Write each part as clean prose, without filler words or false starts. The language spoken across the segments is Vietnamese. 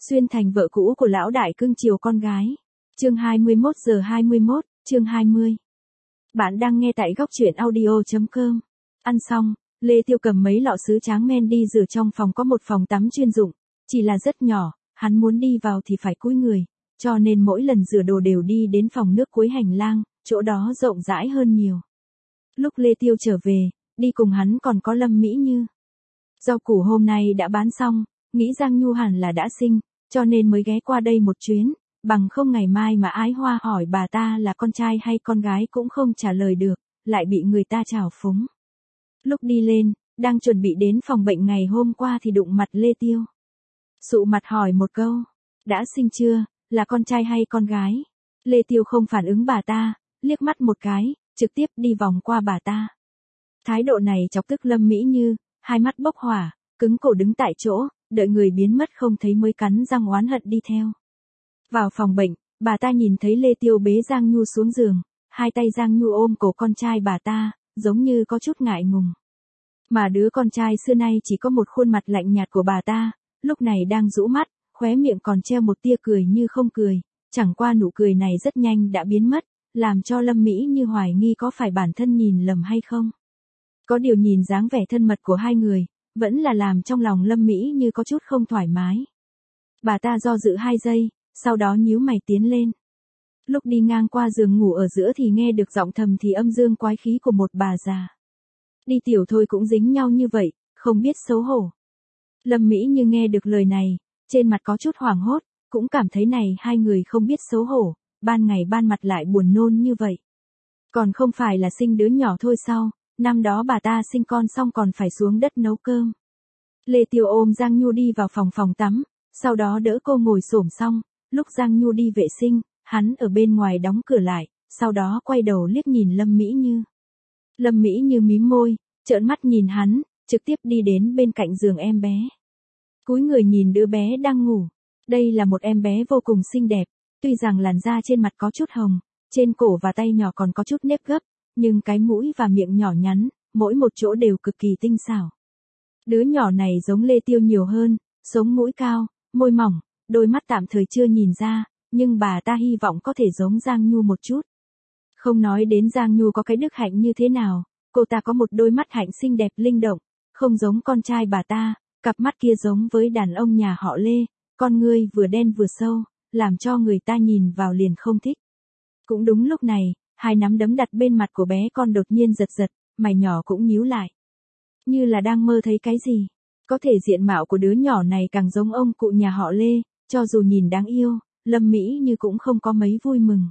Xuyên thành vợ cũ của lão đại cưng chiều con gái. Chương 21:21, chương 20. Bạn đang nghe tại góc truyện audio.com. Ăn xong, Lê Tiêu cầm mấy lọ sứ tráng men đi rửa trong phòng có một phòng tắm chuyên dụng, chỉ là rất nhỏ, hắn muốn đi vào thì phải cúi người, cho nên mỗi lần rửa đồ đều đi đến phòng nước cuối hành lang, chỗ đó rộng rãi hơn nhiều. Lúc Lê Tiêu trở về, đi cùng hắn còn có Lâm Mỹ Như. Rau củ hôm nay đã bán xong, nghĩ Giang Nhu hẳn là đã sinh, cho nên mới ghé qua đây một chuyến, bằng không ngày mai mà Ái Hoa hỏi bà ta là con trai hay con gái cũng không trả lời được, lại bị người ta trào phúng. Lúc đi lên, đang chuẩn bị đến phòng bệnh ngày hôm qua thì đụng mặt Lê Tiêu. Sụ mặt hỏi một câu, đã sinh chưa, là con trai hay con gái? Lê Tiêu không phản ứng bà ta, liếc mắt một cái, trực tiếp đi vòng qua bà ta. Thái độ này chọc tức Lâm Mỹ Như, hai mắt bốc hỏa, cứng cổ đứng tại chỗ, đợi người biến mất không thấy mới cắn răng oán hận đi theo. Vào phòng bệnh, bà ta nhìn thấy Lê Tiêu bế Giang Nhu xuống giường, hai tay Giang Nhu ôm cổ con trai bà ta, giống như có chút ngại ngùng. Mà đứa con trai xưa nay chỉ có một khuôn mặt lạnh nhạt của bà ta, lúc này đang rũ mắt, khóe miệng còn treo một tia cười như không cười, chẳng qua nụ cười này rất nhanh đã biến mất, làm cho Lâm Mỹ Như hoài nghi có phải bản thân nhìn lầm hay không. Có điều nhìn dáng vẻ thân mật của hai người, vẫn là làm trong lòng Lâm Mỹ Như có chút không thoải mái. Bà ta do dự 2 giây, sau đó nhíu mày tiến lên. Lúc đi ngang qua giường ngủ ở giữa thì nghe được giọng thầm thì âm dương quái khí của một bà già. Đi tiểu thôi cũng dính nhau như vậy, không biết xấu hổ. Lâm Mỹ Như nghe được lời này, trên mặt có chút hoảng hốt, cũng cảm thấy này hai người không biết xấu hổ, ban ngày ban mặt lại buồn nôn như vậy. Còn không phải là sinh đứa nhỏ thôi sao, năm đó bà ta sinh con xong còn phải xuống đất nấu cơm. Lê Tiêu ôm Giang Nhu đi vào phòng tắm, sau đó đỡ cô ngồi xổm xong, lúc Giang Nhu đi vệ sinh, hắn ở bên ngoài đóng cửa lại, sau đó quay đầu liếc nhìn Lâm Mỹ Như. Lâm Mỹ Như mím môi, trợn mắt nhìn hắn, trực tiếp đi đến bên cạnh giường em bé. Cúi người nhìn đứa bé đang ngủ. Đây là một em bé vô cùng xinh đẹp, tuy rằng làn da trên mặt có chút hồng, trên cổ và tay nhỏ còn có chút nếp gấp, nhưng cái mũi và miệng nhỏ nhắn, mỗi một chỗ đều cực kỳ tinh xảo. Đứa nhỏ này giống Lê Tiêu nhiều hơn, sống mũi cao, môi mỏng, đôi mắt tạm thời chưa nhìn ra, nhưng bà ta hy vọng có thể giống Giang Nhu một chút. Không nói đến Giang Nhu có cái đức hạnh như thế nào, cô ta có một đôi mắt hạnh xinh đẹp linh động, không giống con trai bà ta, cặp mắt kia giống với đàn ông nhà họ Lê, con ngươi vừa đen vừa sâu, làm cho người ta nhìn vào liền không thích. Cũng đúng lúc này, hai nắm đấm đặt bên mặt của bé con đột nhiên giật giật, mày nhỏ cũng nhíu lại. Như là đang mơ thấy cái gì. Có thể diện mạo của đứa nhỏ này càng giống ông cụ nhà họ Lê, cho dù nhìn đáng yêu, Lâm Mỹ Như cũng không có mấy vui mừng.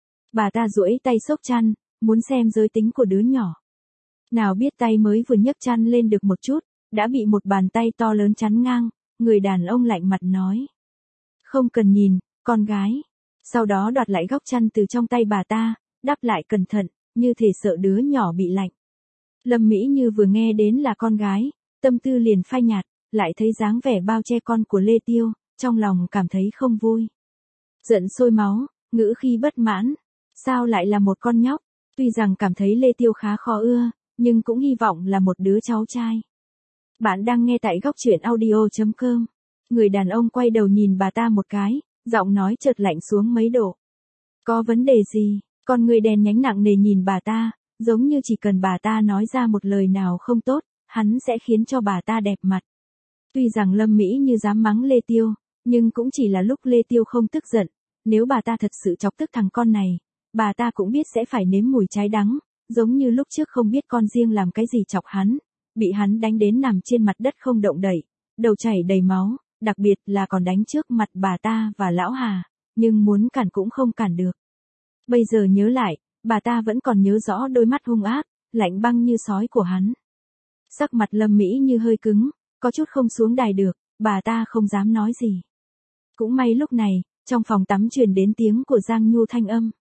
Bà ta duỗi tay xốc chăn, muốn xem giới tính của đứa nhỏ. Nào biết tay mới vừa nhấc chăn lên được một chút, đã bị một bàn tay to lớn chắn ngang, người đàn ông lạnh mặt nói. Không cần nhìn, con gái. Sau đó đoạt lại góc chăn từ trong tay bà ta, đắp lại cẩn thận, như thể sợ đứa nhỏ bị lạnh. Lâm Mỹ Như vừa nghe đến là con gái, tâm tư liền phai nhạt, lại thấy dáng vẻ bao che con của Lê Tiêu, trong lòng cảm thấy không vui. Giận sôi máu, ngữ khi bất mãn. Sao lại là một con nhóc? Tuy rằng cảm thấy Lê Tiêu khá khó ưa, nhưng cũng hy vọng là một đứa cháu trai. Bạn đang nghe tại góc truyện audio.com. Người đàn ông quay đầu nhìn bà ta một cái, giọng nói chợt lạnh xuống mấy độ. Có vấn đề gì? Con người đèn nhánh nặng nề nhìn bà ta, giống như chỉ cần bà ta nói ra một lời nào không tốt, hắn sẽ khiến cho bà ta đẹp mặt. Tuy rằng Lâm Mỹ Như dám mắng Lê Tiêu, nhưng cũng chỉ là lúc Lê Tiêu không tức giận, nếu bà ta thật sự chọc tức thằng con này, bà ta cũng biết sẽ phải nếm mùi trái đắng, giống như lúc trước không biết con riêng làm cái gì chọc hắn, bị hắn đánh đến nằm trên mặt đất không động đậy, đầu chảy đầy máu, đặc biệt là còn đánh trước mặt bà ta và lão Hà, nhưng muốn cản cũng không cản được. Bây giờ nhớ lại, bà ta vẫn còn nhớ rõ đôi mắt hung ác, lạnh băng như sói của hắn. Sắc mặt Lâm Mỹ Như hơi cứng, có chút không xuống đài được, bà ta không dám nói gì. Cũng may lúc này, trong phòng tắm truyền đến tiếng của Giang Nhu thanh âm.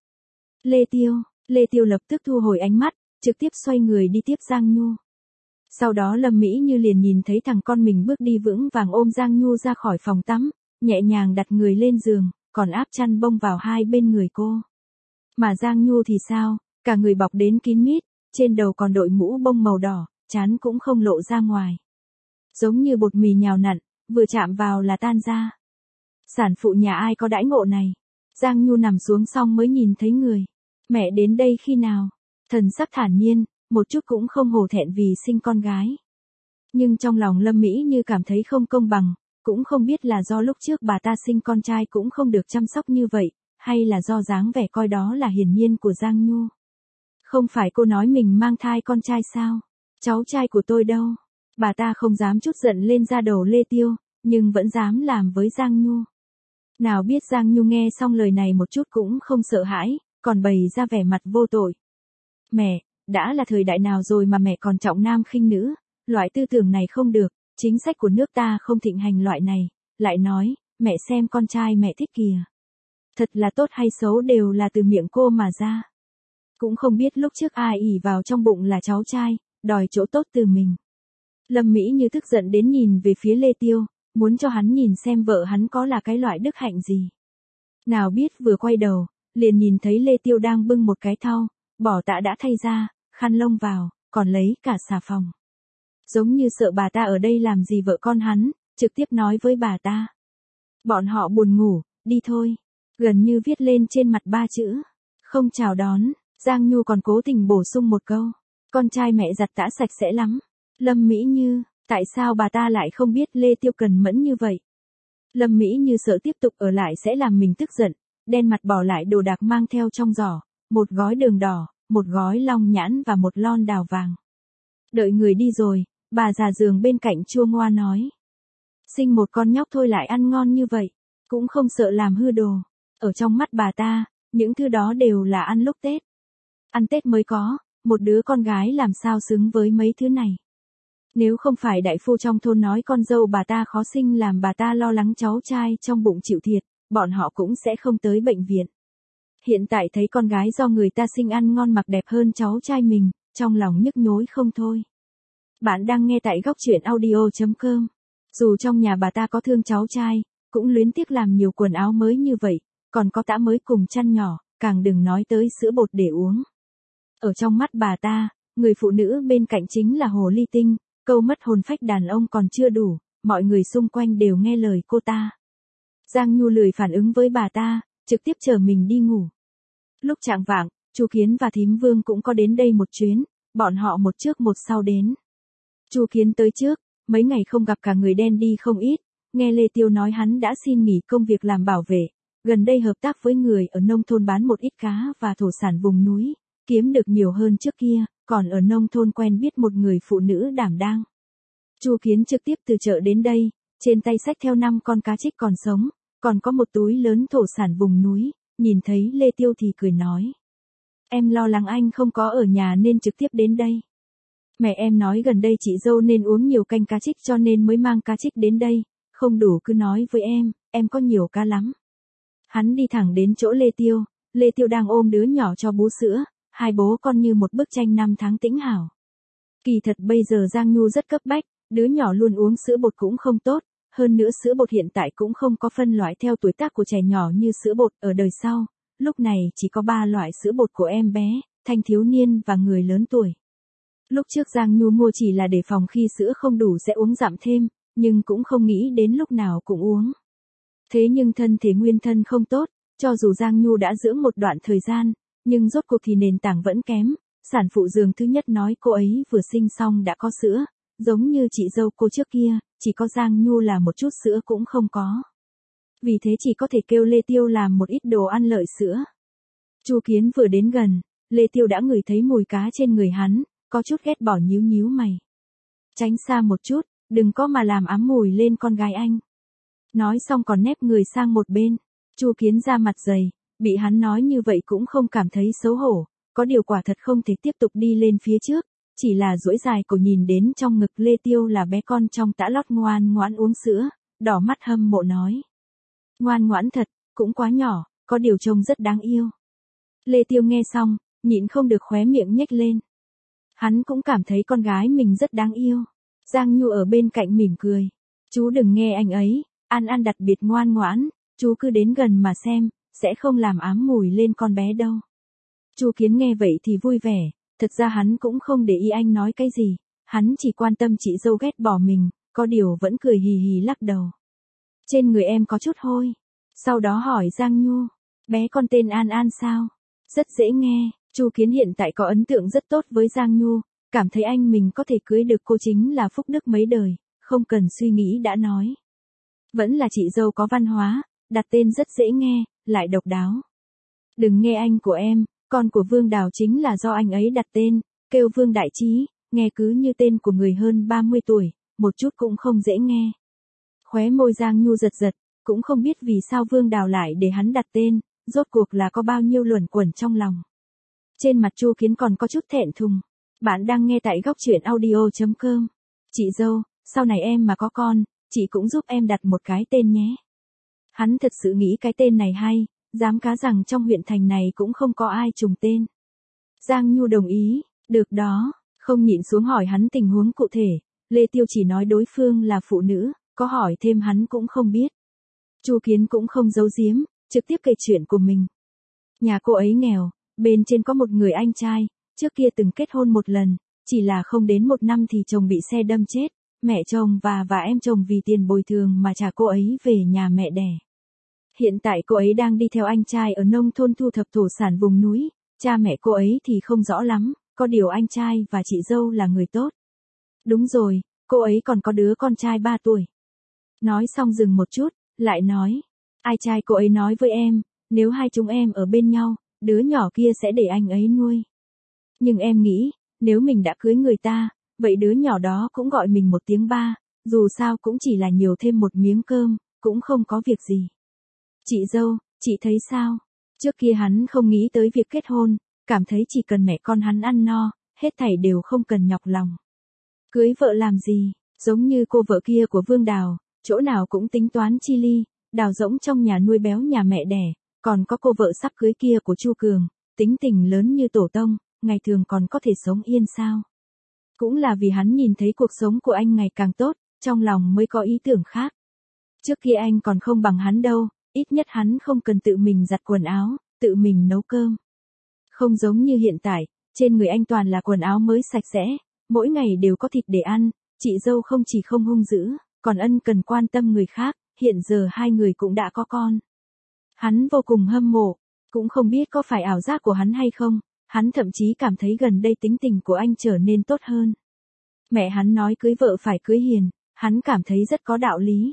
Lê Tiêu lập tức thu hồi ánh mắt, trực tiếp xoay người đi tiếp Giang Nhu. Sau đó Lâm Mỹ Như liền nhìn thấy thằng con mình bước đi vững vàng ôm Giang Nhu ra khỏi phòng tắm, nhẹ nhàng đặt người lên giường, còn áp chăn bông vào hai bên người cô. Mà Giang Nhu thì sao, cả người bọc đến kín mít, trên đầu còn đội mũ bông màu đỏ, trán cũng không lộ ra ngoài. Giống như bột mì nhào nặn, vừa chạm vào là tan ra. Sản phụ nhà ai có đãi ngộ này. Giang Nhu nằm xuống xong mới nhìn thấy người. Mẹ đến đây khi nào? Thần sắc thản nhiên, một chút cũng không hổ thẹn vì sinh con gái. Nhưng trong lòng Lâm Mỹ Như cảm thấy không công bằng, cũng không biết là do lúc trước bà ta sinh con trai cũng không được chăm sóc như vậy, hay là do dáng vẻ coi đó là hiển nhiên của Giang Nhu. Không phải cô nói mình mang thai con trai sao? Cháu trai của tôi đâu? Bà ta không dám chút giận lên ra đầu Lê Tiêu, nhưng vẫn dám làm với Giang Nhu. Nào biết Giang Nhu nghe xong lời này một chút cũng không sợ hãi, còn bày ra vẻ mặt vô tội. Mẹ, đã là thời đại nào rồi mà mẹ còn trọng nam khinh nữ, loại tư tưởng này không được, chính sách của nước ta không thịnh hành loại này, lại nói, mẹ xem con trai mẹ thích kìa. Thật là tốt hay xấu đều là từ miệng cô mà ra. Cũng không biết lúc trước ai ỷ vào trong bụng là cháu trai, đòi chỗ tốt từ mình. Lâm Mỹ Như tức giận đến nhìn về phía Lê Tiêu, muốn cho hắn nhìn xem vợ hắn có là cái loại đức hạnh gì. Nào biết vừa quay đầu, liền nhìn thấy Lê Tiêu đang bưng một cái thau, bỏ tã đã thay ra, khăn lông vào, còn lấy cả xà phòng. Giống như sợ bà ta ở đây làm gì vợ con hắn, trực tiếp nói với bà ta. Bọn họ buồn ngủ, đi thôi. Gần như viết lên trên mặt 3 chữ. Không chào đón, Giang Nhu còn cố tình bổ sung một câu. Con trai mẹ giặt tã sạch sẽ lắm. Lâm Mỹ Như, tại sao bà ta lại không biết Lê Tiêu cần mẫn như vậy? Lâm Mỹ Như sợ tiếp tục ở lại sẽ làm mình tức giận, đen mặt bỏ lại đồ đạc mang theo trong giỏ, một gói đường đỏ, một gói long nhãn và một lon đào vàng. Đợi người đi rồi, bà già giường bên cạnh chua ngoa nói. Sinh một con nhóc thôi lại ăn ngon như vậy, cũng không sợ làm hư đồ. Ở trong mắt bà ta, những thứ đó đều là ăn lúc Tết. Ăn Tết mới có, một đứa con gái làm sao xứng với mấy thứ này. Nếu không phải đại phu trong thôn nói con dâu bà ta khó sinh làm bà ta lo lắng cháu trai trong bụng chịu thiệt, bọn họ cũng sẽ không tới bệnh viện. Hiện tại thấy con gái do người ta sinh ăn ngon mặc đẹp hơn cháu trai mình, trong lòng nhức nhối không thôi. Bạn đang nghe tại góc truyện audio.com. Dù trong nhà bà ta có thương cháu trai, cũng luyến tiếc làm nhiều quần áo mới như vậy, còn có tã mới cùng chăn nhỏ, càng đừng nói tới sữa bột để uống. Ở trong mắt bà ta, người phụ nữ bên cạnh chính là hồ ly tinh, câu mất hồn phách đàn ông còn chưa đủ, mọi người xung quanh đều nghe lời cô ta. Giang Nhu lười phản ứng với bà ta, trực tiếp chờ mình đi ngủ. Lúc chạng vạng, Chu Kiến và Thím Vương cũng có đến đây một chuyến, bọn họ một trước một sau đến. Chu Kiến tới trước, mấy ngày không gặp cả người đen đi không ít, nghe Lê Tiêu nói hắn đã xin nghỉ công việc làm bảo vệ, gần đây hợp tác với người ở nông thôn bán một ít cá và thổ sản vùng núi, kiếm được nhiều hơn trước kia, còn ở nông thôn quen biết một người phụ nữ đảm đang. Chu Kiến trực tiếp từ chợ đến đây, trên tay xách theo 5 con cá trích còn sống, còn có một túi lớn thổ sản vùng núi, nhìn thấy Lê Tiêu thì cười nói. Em lo lắng anh không có ở nhà nên trực tiếp đến đây. Mẹ em nói gần đây chị dâu nên uống nhiều canh cá trích cho nên mới mang cá trích đến đây, không đủ cứ nói với em có nhiều cá lắm. Hắn đi thẳng đến chỗ Lê Tiêu đang ôm đứa nhỏ cho bú sữa, hai bố con như một bức tranh 5 tháng tĩnh hảo. Kỳ thật bây giờ Giang Nhu rất cấp bách, đứa nhỏ luôn uống sữa bột cũng không tốt, hơn nữa sữa bột hiện tại cũng không có phân loại theo tuổi tác của trẻ nhỏ như sữa bột ở đời sau, lúc này chỉ có 3 loại sữa bột của em bé, thanh thiếu niên và người lớn tuổi. Lúc trước Giang Nhu mua chỉ là để phòng khi sữa không đủ sẽ uống dặm thêm, nhưng cũng không nghĩ đến lúc nào cũng uống. Thế nhưng thân thể nguyên thân không tốt, cho dù Giang Nhu đã dưỡng một đoạn thời gian, nhưng rốt cuộc thì nền tảng vẫn kém. Sản phụ giường thứ nhất nói cô ấy vừa sinh xong đã có sữa, giống như chị dâu cô trước kia, chỉ có Giang Nhu là một chút sữa cũng không có. Vì thế chỉ có thể kêu Lê Tiêu làm một ít đồ ăn lợi sữa. Chu Kiến vừa đến gần, Lê Tiêu đã ngửi thấy mùi cá trên người hắn, có chút ghét bỏ nhíu nhíu mày. Tránh xa một chút, đừng có mà làm ám mùi lên con gái anh. Nói xong còn nép người sang một bên. Chu Kiến ra mặt dày, bị hắn nói như vậy cũng không cảm thấy xấu hổ, có điều quả thật không thể tiếp tục đi lên phía trước, chỉ là duỗi dài cổ nhìn đến trong ngực Lê Tiêu là bé con trong tã lót ngoan ngoãn uống sữa, đỏ mắt hâm mộ nói. Ngoan ngoãn thật, cũng quá nhỏ, có điều trông rất đáng yêu. Lê Tiêu nghe xong, nhịn không được khóe miệng nhếch lên. Hắn cũng cảm thấy con gái mình rất đáng yêu. Giang Nhu ở bên cạnh mỉm cười. Chú đừng nghe anh ấy, An đặc biệt ngoan ngoãn, chú cứ đến gần mà xem, sẽ không làm ám mùi lên con bé đâu. Chu Kiến nghe vậy thì vui vẻ, thật ra hắn cũng không để ý anh nói cái gì, hắn chỉ quan tâm chị dâu ghét bỏ mình, có điều vẫn cười hì hì lắc đầu. Trên người em có chút hôi. Sau đó hỏi Giang Nhu, bé con tên An An sao? Rất dễ nghe, Chu Kiến hiện tại có ấn tượng rất tốt với Giang Nhu, cảm thấy anh mình có thể cưới được cô chính là phúc đức mấy đời, không cần suy nghĩ đã nói. Vẫn là chị dâu có văn hóa, đặt tên rất dễ nghe, lại độc đáo. Đừng nghe anh của em, con của Vương Đào chính là do anh ấy đặt tên, kêu Vương Đại Trí, nghe cứ như tên của người hơn 30 tuổi, một chút cũng không dễ nghe. Khóe môi Giang Nhu giật giật, cũng không biết vì sao Vương Đào lại để hắn đặt tên, rốt cuộc là có bao nhiêu luẩn quẩn trong lòng. Trên mặt Chu Kiến còn có chút thẹn thùng. Bạn đang nghe tại góc truyện audio.com. Chị dâu, sau này em mà có con, chị cũng giúp em đặt một cái tên nhé. Hắn thật sự nghĩ cái tên này hay, dám cá rằng trong huyện thành này cũng không có ai trùng tên. Giang Nhu đồng ý, được đó, không nhịn xuống hỏi hắn tình huống cụ thể, Lê Tiêu chỉ nói đối phương là phụ nữ, có hỏi thêm hắn cũng không biết. Chu Kiến cũng không giấu giếm, trực tiếp kể chuyện của mình. Nhà cô ấy nghèo, bên trên có một người anh trai, trước kia từng kết hôn một lần, chỉ là không đến một năm thì chồng bị xe đâm chết, mẹ chồng và em chồng vì tiền bồi thường mà trả cô ấy về nhà mẹ đẻ. Hiện tại cô ấy đang đi theo anh trai ở nông thôn thu thập thổ sản vùng núi, cha mẹ cô ấy thì không rõ lắm, có điều anh trai và chị dâu là người tốt. Đúng rồi, cô ấy còn có đứa con trai 3 tuổi. Nói xong dừng một chút, lại nói, ai trai cô ấy nói với em, nếu hai chúng em ở bên nhau, đứa nhỏ kia sẽ để anh ấy nuôi. Nhưng em nghĩ, nếu mình đã cưới người ta, vậy đứa nhỏ đó cũng gọi mình một tiếng ba, dù sao cũng chỉ là nhiều thêm một miếng cơm, cũng không có việc gì. Chị dâu, chị thấy sao? Trước kia hắn không nghĩ tới việc kết hôn, cảm thấy chỉ cần mẹ con hắn ăn no, hết thảy đều không cần nhọc lòng. Cưới vợ làm gì, giống như cô vợ kia của Vương Đào, chỗ nào cũng tính toán chi ly, đào rỗng trong nhà nuôi béo nhà mẹ đẻ, còn có cô vợ sắp cưới kia của Chu Cường, tính tình lớn như tổ tông, ngày thường còn có thể sống yên sao. Cũng là vì hắn nhìn thấy cuộc sống của anh ngày càng tốt, trong lòng mới có ý tưởng khác. Trước kia anh còn không bằng hắn đâu, ít nhất hắn không cần tự mình giặt quần áo, tự mình nấu cơm. Không giống như hiện tại, trên người anh toàn là quần áo mới sạch sẽ, mỗi ngày đều có thịt để ăn, chị dâu không chỉ không hung dữ, còn ân cần quan tâm người khác, hiện giờ hai người cũng đã có con. Hắn vô cùng hâm mộ, cũng không biết có phải ảo giác của hắn hay không, hắn thậm chí cảm thấy gần đây tính tình của anh trở nên tốt hơn. Mẹ hắn nói cưới vợ phải cưới hiền, hắn cảm thấy rất có đạo lý.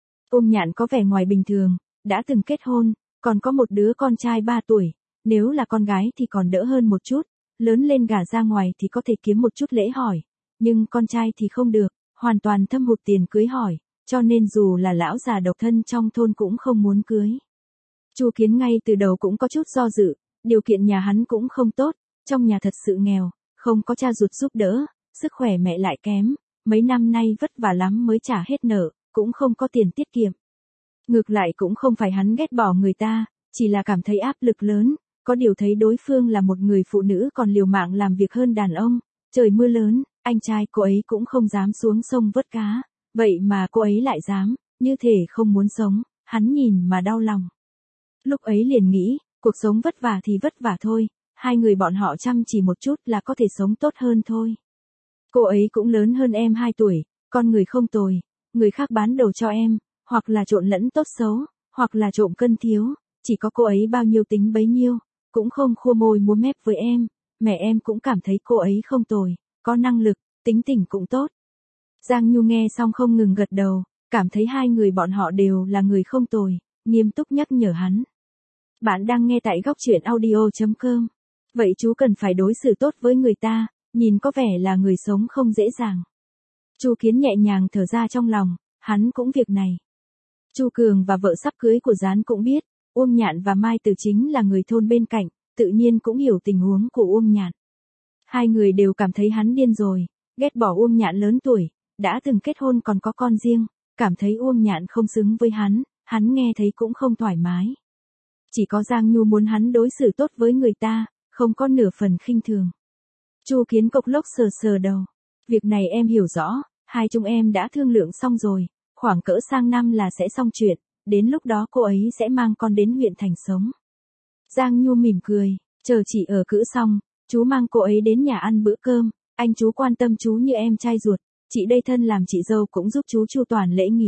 Nhạn có vẻ ngoài bình thường, đã từng kết hôn, còn có một đứa con trai 3 tuổi, nếu là con gái thì còn đỡ hơn một chút, lớn lên gả ra ngoài thì có thể kiếm một chút lễ hỏi, nhưng con trai thì không được, hoàn toàn thâm hụt tiền cưới hỏi, cho nên dù là lão già độc thân trong thôn cũng không muốn cưới. Chu Kiến ngay từ đầu cũng có chút do dự, điều kiện nhà hắn cũng không tốt, trong nhà thật sự nghèo, không có cha ruột giúp đỡ, sức khỏe mẹ lại kém, mấy năm nay vất vả lắm mới trả hết nợ, cũng không có tiền tiết kiệm. Ngược lại cũng không phải hắn ghét bỏ người ta, chỉ là cảm thấy áp lực lớn, có điều thấy đối phương là một người phụ nữ còn liều mạng làm việc hơn đàn ông, trời mưa lớn, anh trai cô ấy cũng không dám xuống sông vớt cá, vậy mà cô ấy lại dám, như thể không muốn sống, hắn nhìn mà đau lòng. Lúc ấy liền nghĩ, cuộc sống vất vả thì vất vả thôi, hai người bọn họ chăm chỉ một chút là có thể sống tốt hơn thôi. Cô ấy cũng lớn hơn em 2 tuổi, con người không tồi, người khác bán đồ cho em, hoặc là trộn lẫn tốt xấu, hoặc là trộm cân thiếu, chỉ có cô ấy bao nhiêu tính bấy nhiêu, cũng không khua môi múa mép với em, mẹ em cũng cảm thấy cô ấy không tồi, có năng lực, tính tình cũng tốt. Giang Nhu nghe xong không ngừng gật đầu, cảm thấy hai người bọn họ đều là người không tồi, nghiêm túc nhắc nhở hắn. Bạn đang nghe tại góc truyện audio.com. Vậy chú cần phải đối xử tốt với người ta, nhìn có vẻ là người sống không dễ dàng. Chu Kiến nhẹ nhàng thở ra trong lòng, hắn cũng việc này. Chu Cường và vợ sắp cưới của Gián cũng biết, Uông Nhạn và Mai Từ chính là người thôn bên cạnh, tự nhiên cũng hiểu tình huống của Uông Nhạn. Hai người đều cảm thấy hắn điên rồi, ghét bỏ Uông Nhạn lớn tuổi, đã từng kết hôn còn có con riêng, cảm thấy Uông Nhạn không xứng với hắn nghe thấy cũng không thoải mái. Chỉ có Giang Nhu muốn hắn đối xử tốt với người ta, không có nửa phần khinh thường. Chu Kiến cộc lốc sờ sờ đầu. Việc này em hiểu rõ, hai chúng em đã thương lượng xong rồi, khoảng cỡ sang năm là sẽ xong chuyện, đến lúc đó cô ấy sẽ mang con đến huyện thành sống. Giang Nhu mỉm cười, chờ chị ở cữ xong, chú mang cô ấy đến nhà ăn bữa cơm, anh chú quan tâm chú như em trai ruột, chị đây thân làm chị dâu cũng giúp chú chu toàn lễ nghĩa,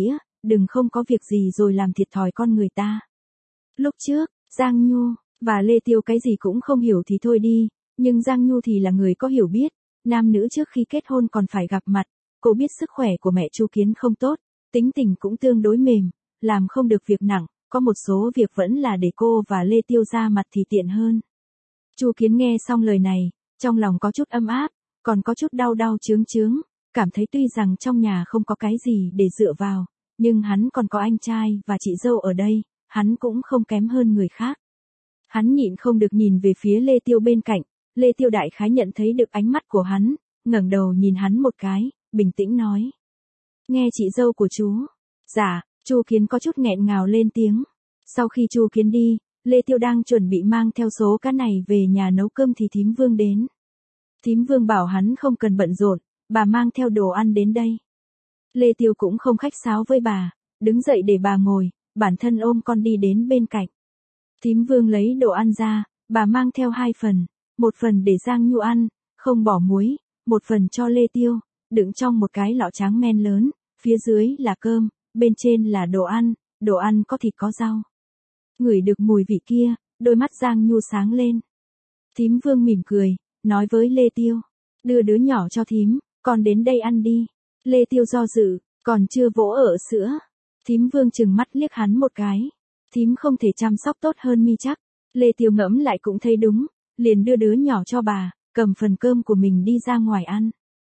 đừng không có việc gì rồi làm thiệt thòi con người ta. Lúc trước, Giang Nhu và Lê Tiêu cái gì cũng không hiểu thì thôi đi, nhưng Giang Nhu thì là người có hiểu biết, nam nữ trước khi kết hôn còn phải gặp mặt, cô biết sức khỏe của mẹ Chu Kiến không tốt, tính tình cũng tương đối mềm, làm không được việc nặng, có một số việc vẫn là để cô và Lê Tiêu ra mặt thì tiện hơn. Chu Kiến nghe xong lời này, trong lòng có chút ấm áp, còn có chút đau đau chướng chướng, cảm thấy tuy rằng trong nhà không có cái gì để dựa vào, nhưng hắn còn có anh trai và chị dâu ở đây, hắn cũng không kém hơn người khác. Hắn nhịn không được nhìn về phía Lê Tiêu bên cạnh, Lê Tiêu đại khái nhận thấy được ánh mắt của hắn, ngẩng đầu nhìn hắn một cái, bình tĩnh nói. Nghe chị dâu của chú. Dạ, Chu Kiến có chút nghẹn ngào lên tiếng. Sau khi Chu Kiến đi, Lê Tiêu đang chuẩn bị mang theo số cá này về nhà nấu cơm thì thím Vương đến. Thím Vương bảo hắn không cần bận rộn, bà mang theo đồ ăn đến đây. Lê Tiêu cũng không khách sáo với bà, đứng dậy để bà ngồi, bản thân ôm con đi đến bên cạnh. Thím Vương lấy đồ ăn ra, bà mang theo 2 phần, một phần để Giang Nhu ăn, không bỏ muối, một phần cho Lê Tiêu, đựng trong một cái lọ tráng men lớn, phía dưới là cơm, bên trên là đồ ăn có thịt có rau. Ngửi được mùi vị kia, đôi mắt Giang Nhu sáng lên. Thím Vương mỉm cười, nói với Lê Tiêu, đưa đứa nhỏ cho thím, con đến đây ăn đi. Lê Tiêu do dự, còn chưa vỗ ở sữa. Thím Vương trừng mắt liếc hắn một cái. Thím không thể chăm sóc tốt hơn mi chắc. Lê Tiêu ngẫm lại cũng thấy đúng, liền đưa đứa nhỏ cho bà, cầm phần cơm của mình đi ra ngoài ăn.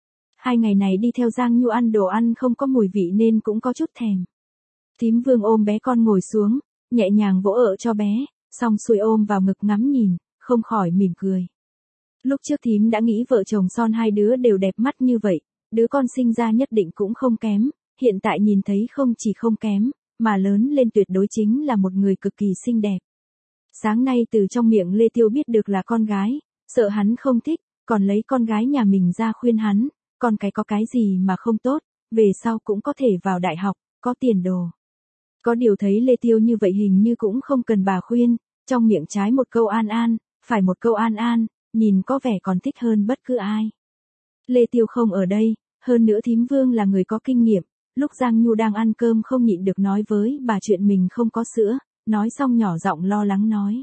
2 ngày này đi theo Giang Nhu ăn đồ ăn không có mùi vị nên cũng có chút thèm. Thím Vương ôm bé con ngồi xuống, nhẹ nhàng vỗ ở cho bé, xong xuôi ôm vào ngực ngắm nhìn, không khỏi mỉm cười. Lúc trước thím đã nghĩ vợ chồng son 2 đứa đều đẹp mắt như vậy, đứa con sinh ra nhất định cũng không kém, hiện tại nhìn thấy không chỉ không kém, mà lớn lên tuyệt đối chính là một người cực kỳ xinh đẹp. Sáng nay từ trong miệng Lê Tiêu biết được là con gái, sợ hắn không thích, còn lấy con gái nhà mình ra khuyên hắn, con cái có cái gì mà không tốt, về sau cũng có thể vào đại học, có tiền đồ. Có điều thấy Lê Tiêu như vậy hình như cũng không cần bà khuyên, trong miệng trái một câu an an, phải một câu an an, nhìn có vẻ còn thích hơn bất cứ ai. Lê Tiêu không ở đây, hơn nữa thím Vương là người có kinh nghiệm, lúc Giang Nhu đang ăn cơm không nhịn được nói với bà chuyện mình không có sữa, nói xong nhỏ giọng lo lắng nói.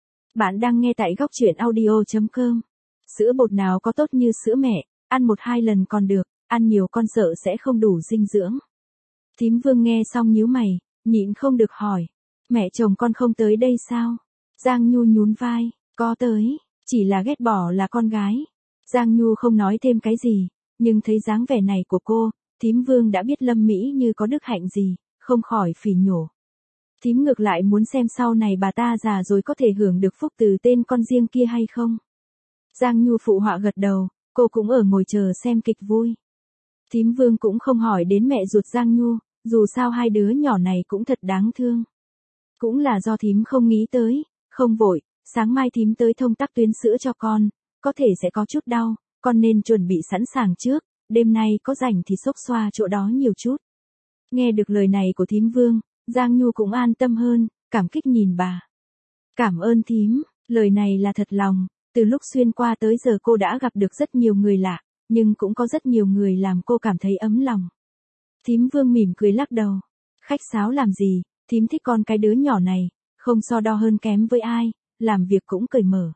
Bạn đang nghe tại góc truyện audio.com. Sữa bột nào có tốt như sữa mẹ, ăn 1-2 lần còn được, ăn nhiều con sợ sẽ không đủ dinh dưỡng. Thím Vương nghe xong nhíu mày, nhịn không được hỏi. Mẹ chồng con không tới đây sao? Giang Nhu nhún vai, có tới, chỉ là ghét bỏ là con gái. Giang Nhu không nói thêm cái gì, nhưng thấy dáng vẻ này của cô, thím Vương đã biết Lâm Mỹ Như có đức hạnh gì, không khỏi phỉ nhổ. Thím ngược lại muốn xem sau này bà ta già rồi có thể hưởng được phúc từ tên con riêng kia hay không. Giang Nhu phụ họa gật đầu, cô cũng ở ngồi chờ xem kịch vui. Thím Vương cũng không hỏi đến mẹ ruột Giang Nhu, dù sao 2 đứa nhỏ này cũng thật đáng thương. Cũng là do thím không nghĩ tới, không vội, sáng mai thím tới thông tắc tuyến sữa cho con, có thể sẽ có chút đau, con nên chuẩn bị sẵn sàng trước, đêm nay có rảnh thì xốc xoa chỗ đó nhiều chút. Nghe được lời này của thím Vương, Giang Nhu cũng an tâm hơn, cảm kích nhìn bà. Cảm ơn thím, lời này là thật lòng, từ lúc xuyên qua tới giờ cô đã gặp được rất nhiều người lạ, nhưng cũng có rất nhiều người làm cô cảm thấy ấm lòng. Thím Vương mỉm cười lắc đầu, khách sáo làm gì, thím thích con cái đứa nhỏ này, không so đo hơn kém với ai, làm việc cũng cởi mở.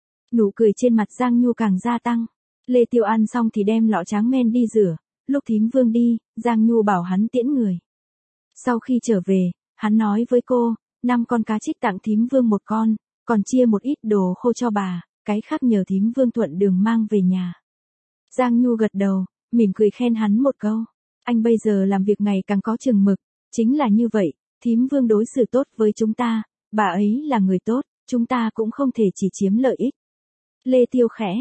Nụ cười trên mặt Giang Nhu càng gia tăng. Lê Tiêu ăn xong thì đem lọ tráng men đi rửa, lúc thím Vương đi, Giang Nhu bảo hắn tiễn người. Sau khi trở về, hắn nói với cô, 5 con cá trích tặng thím Vương 1 con, còn chia một ít đồ khô cho bà, cái khác nhờ thím Vương thuận đường mang về nhà. Giang Nhu gật đầu, mỉm cười khen hắn một câu, anh bây giờ làm việc ngày càng có chừng mực, chính là như vậy, thím Vương đối xử tốt với chúng ta, bà ấy là người tốt, chúng ta cũng không thể chỉ chiếm lợi ích. Lê Tiêu khẽ,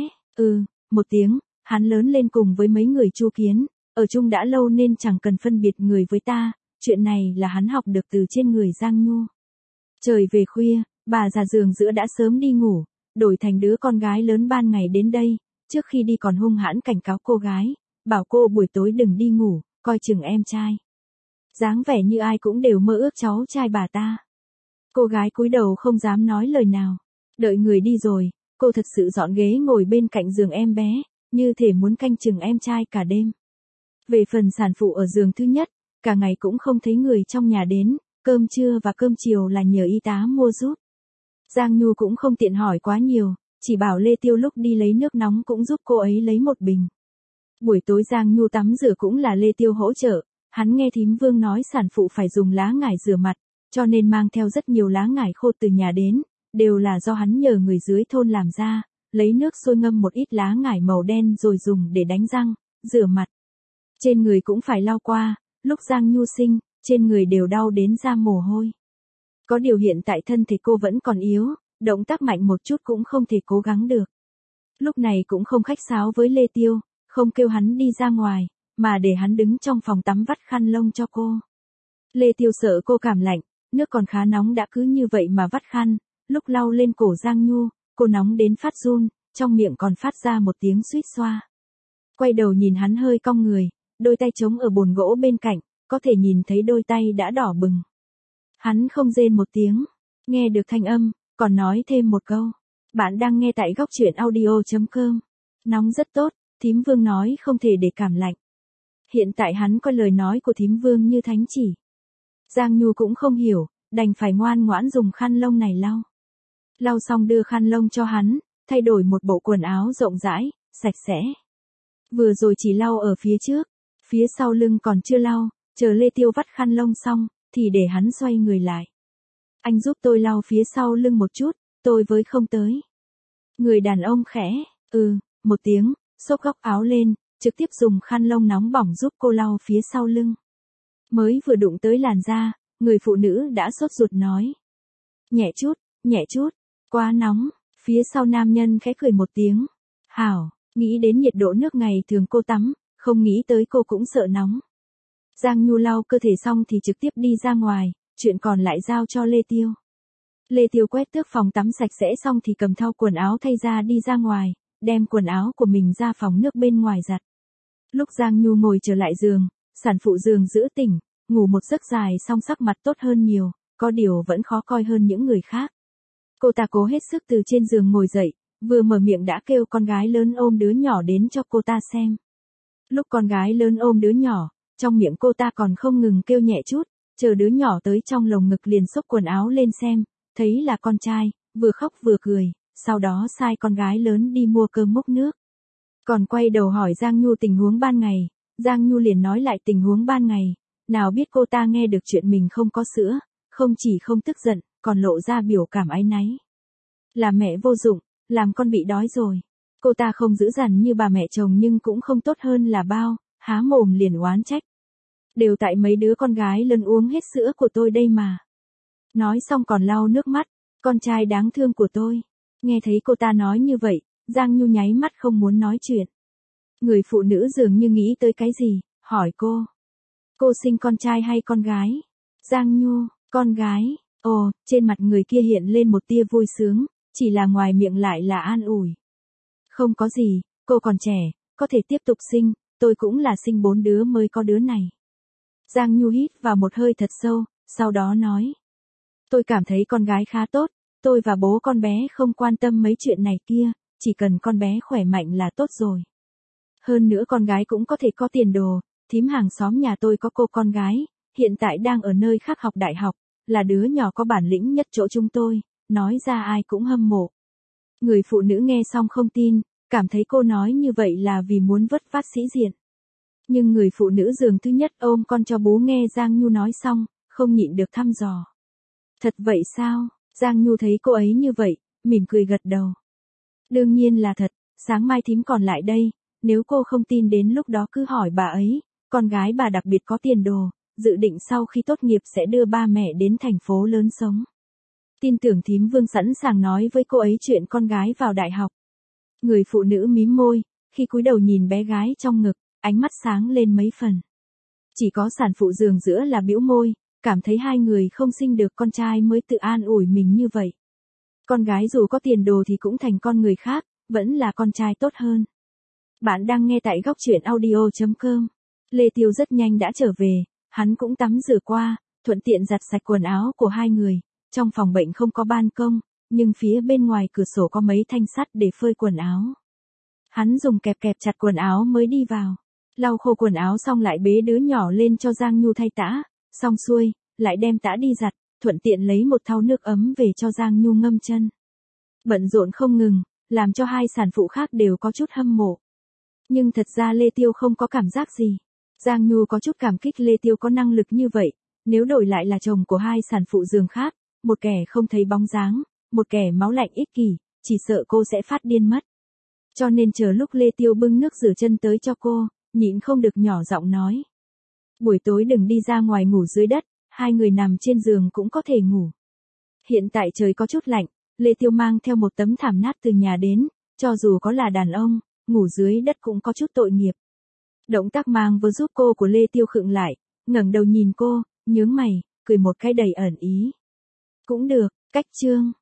một tiếng, hắn lớn lên cùng với mấy người Chu Kiến, ở chung đã lâu nên chẳng cần phân biệt người với ta, chuyện này là hắn học được từ trên người Giang Nhu. Trời về khuya, bà già giường giữa đã sớm đi ngủ, đổi thành đứa con gái lớn ban ngày đến đây, trước khi đi còn hung hãn cảnh cáo cô gái, bảo cô buổi tối đừng đi ngủ, coi chừng em trai. Dáng vẻ như ai cũng đều mơ ước cháu trai bà ta. Cô gái cúi đầu không dám nói lời nào, đợi người đi rồi, cô thật sự dọn ghế ngồi bên cạnh giường em bé, như thể muốn canh chừng em trai cả đêm. Về phần sản phụ ở giường thứ nhất, cả ngày cũng không thấy người trong nhà đến, cơm trưa và cơm chiều là nhờ y tá mua giúp. Giang Nhu cũng không tiện hỏi quá nhiều, chỉ bảo Lê Tiêu lúc đi lấy nước nóng cũng giúp cô ấy lấy một bình. Buổi tối Giang Nhu tắm rửa cũng là Lê Tiêu hỗ trợ, hắn nghe thím Vương nói sản phụ phải dùng lá ngải rửa mặt, cho nên mang theo rất nhiều lá ngải khô từ nhà đến, đều là do hắn nhờ người dưới thôn làm ra, lấy nước sôi ngâm một ít lá ngải màu đen rồi dùng để đánh răng, rửa mặt. Trên người cũng phải lau qua, lúc Giang Nhu sinh, trên người đều đau đến ra mồ hôi. Có điều hiện tại thân thể cô vẫn còn yếu, động tác mạnh một chút cũng không thể cố gắng được. Lúc này cũng không khách sáo với Lê Tiêu, không kêu hắn đi ra ngoài, mà để hắn đứng trong phòng tắm vắt khăn lông cho cô. Lê Tiêu sợ cô cảm lạnh, nước còn khá nóng đã cứ như vậy mà vắt khăn, lúc lau lên cổ Giang Nhu, cô nóng đến phát run, trong miệng còn phát ra một tiếng suýt xoa. Quay đầu nhìn hắn hơi cong người, đôi tay trống ở bồn gỗ bên cạnh, có thể nhìn thấy đôi tay đã đỏ bừng. Hắn không rên một tiếng, nghe được thanh âm, còn nói thêm một câu. Bạn đang nghe tại góc truyện audio.com. Nóng rất tốt, thím Vương nói không thể để cảm lạnh. Hiện tại hắn coi lời nói của thím Vương như thánh chỉ. Giang Nhu cũng không hiểu, đành phải ngoan ngoãn dùng khăn lông này lau. Lau xong đưa khăn lông cho hắn, thay đổi một bộ quần áo rộng rãi, sạch sẽ. Vừa rồi chỉ lau ở phía trước, phía sau lưng còn chưa lau, chờ Lê Tiêu vắt khăn lông xong, thì để hắn xoay người lại. Anh giúp tôi lau phía sau lưng một chút, tôi với không tới. Người đàn ông khẽ, một tiếng, xốc góc áo lên, trực tiếp dùng khăn lông nóng bỏng giúp cô lau phía sau lưng. Mới vừa đụng tới làn da, người phụ nữ đã sốt ruột nói. Nhẹ chút, quá nóng, phía sau nam nhân khẽ cười một tiếng. Hảo, nghĩ đến nhiệt độ nước ngày thường cô tắm, không nghĩ tới cô cũng sợ nóng. Giang Nhu lau cơ thể xong thì trực tiếp đi ra ngoài, chuyện còn lại giao cho Lê Tiêu. Lê Tiêu quét tước phòng tắm sạch sẽ xong thì cầm thau quần áo thay ra đi ra ngoài, đem quần áo của mình ra phòng nước bên ngoài giặt. Lúc Giang Nhu ngồi trở lại giường, sản phụ giường giữ tỉnh, ngủ một giấc dài xong sắc mặt tốt hơn nhiều, có điều vẫn khó coi hơn những người khác. Cô ta cố hết sức từ trên giường ngồi dậy, vừa mở miệng đã kêu con gái lớn ôm đứa nhỏ đến cho cô ta xem. Lúc con gái lớn ôm đứa nhỏ, trong miệng cô ta còn không ngừng kêu nhẹ chút, chờ đứa nhỏ tới trong lồng ngực liền xốc quần áo lên xem, thấy là con trai, vừa khóc vừa cười, sau đó sai con gái lớn đi mua cơm múc nước. Còn quay đầu hỏi Giang Nhu tình huống ban ngày, Giang Nhu liền nói lại tình huống ban ngày, nào biết cô ta nghe được chuyện mình không có sữa, không chỉ không tức giận, còn lộ ra biểu cảm áy náy. Là mẹ vô dụng, làm con bị đói rồi. Cô ta không dữ dằn như bà mẹ chồng nhưng cũng không tốt hơn là bao, há mồm liền oán trách. Đều tại mấy đứa con gái lớn uống hết sữa của tôi đây mà. Nói xong còn lau nước mắt, con trai đáng thương của tôi. Nghe thấy cô ta nói như vậy, Giang Nhu nháy mắt không muốn nói chuyện. Người phụ nữ dường như nghĩ tới cái gì, hỏi cô. Cô sinh con trai hay con gái? Giang Nhu, con gái. Ồ, trên mặt người kia hiện lên một tia vui sướng, chỉ là ngoài miệng lại là an ủi. Không có gì, cô còn trẻ, có thể tiếp tục sinh, tôi cũng là sinh 4 đứa mới có đứa này. Giang Nhu hít vào một hơi thật sâu, sau đó nói. Tôi cảm thấy con gái khá tốt, tôi và bố con bé không quan tâm mấy chuyện này kia, chỉ cần con bé khỏe mạnh là tốt rồi. Hơn nữa con gái cũng có thể có tiền đồ, thím hàng xóm nhà tôi có cô con gái, hiện tại đang ở nơi khác học đại học, là đứa nhỏ có bản lĩnh nhất chỗ chúng tôi, nói ra ai cũng hâm mộ. Người phụ nữ nghe xong không tin, cảm thấy cô nói như vậy là vì muốn vớt vát sĩ diện. Nhưng người phụ nữ giường thứ nhất ôm con cho bố nghe Giang Nhu nói xong, không nhịn được thăm dò. Thật vậy sao? Giang Nhu thấy cô ấy như vậy, mỉm cười gật đầu. Đương nhiên là thật, sáng mai thím còn lại đây, nếu cô không tin đến lúc đó cứ hỏi bà ấy, con gái bà đặc biệt có tiền đồ, dự định sau khi tốt nghiệp sẽ đưa ba mẹ đến thành phố lớn sống. Tin tưởng thím Vương sẵn sàng nói với cô ấy chuyện con gái vào đại học. Người phụ nữ mím môi, khi cúi đầu nhìn bé gái trong ngực, ánh mắt sáng lên mấy phần. Chỉ có sản phụ giường giữa là bĩu môi, cảm thấy hai người không sinh được con trai mới tự an ủi mình như vậy. Con gái dù có tiền đồ thì cũng thành con người khác, vẫn là con trai tốt hơn. Bạn đang nghe tại góc truyện audio.com. Lê Tiêu rất nhanh đã trở về, hắn cũng tắm rửa qua, thuận tiện giặt sạch quần áo của hai người. Trong phòng bệnh không có ban công, nhưng phía bên ngoài cửa sổ có mấy thanh sắt để phơi quần áo. Hắn dùng kẹp kẹp chặt quần áo mới đi vào. Lau khô quần áo xong lại bế đứa nhỏ lên cho Giang Nhu thay tã, xong xuôi, lại đem tã đi giặt, thuận tiện lấy một thau nước ấm về cho Giang Nhu ngâm chân. Bận rộn không ngừng, làm cho hai sản phụ khác đều có chút hâm mộ. Nhưng thật ra Lê Tiêu không có cảm giác gì. Giang Nhu có chút cảm kích Lê Tiêu có năng lực như vậy, nếu đổi lại là chồng của hai sản phụ giường khác, một kẻ không thấy bóng dáng, một kẻ máu lạnh ích kỷ, chỉ sợ cô sẽ phát điên mất. Cho nên chờ lúc Lê Tiêu bưng nước rửa chân tới cho cô, nhịn không được nhỏ giọng nói. Buổi tối đừng đi ra ngoài ngủ dưới đất, hai người nằm trên giường cũng có thể ngủ. Hiện tại trời có chút lạnh, Lê Tiêu mang theo một tấm thảm nát từ nhà đến, cho dù có là đàn ông, ngủ dưới đất cũng có chút tội nghiệp. Động tác mang vừa giúp cô của Lê Tiêu khựng lại, ngẩng đầu nhìn cô, nhướng mày, cười một cái đầy ẩn ý. Cũng được, cách chương.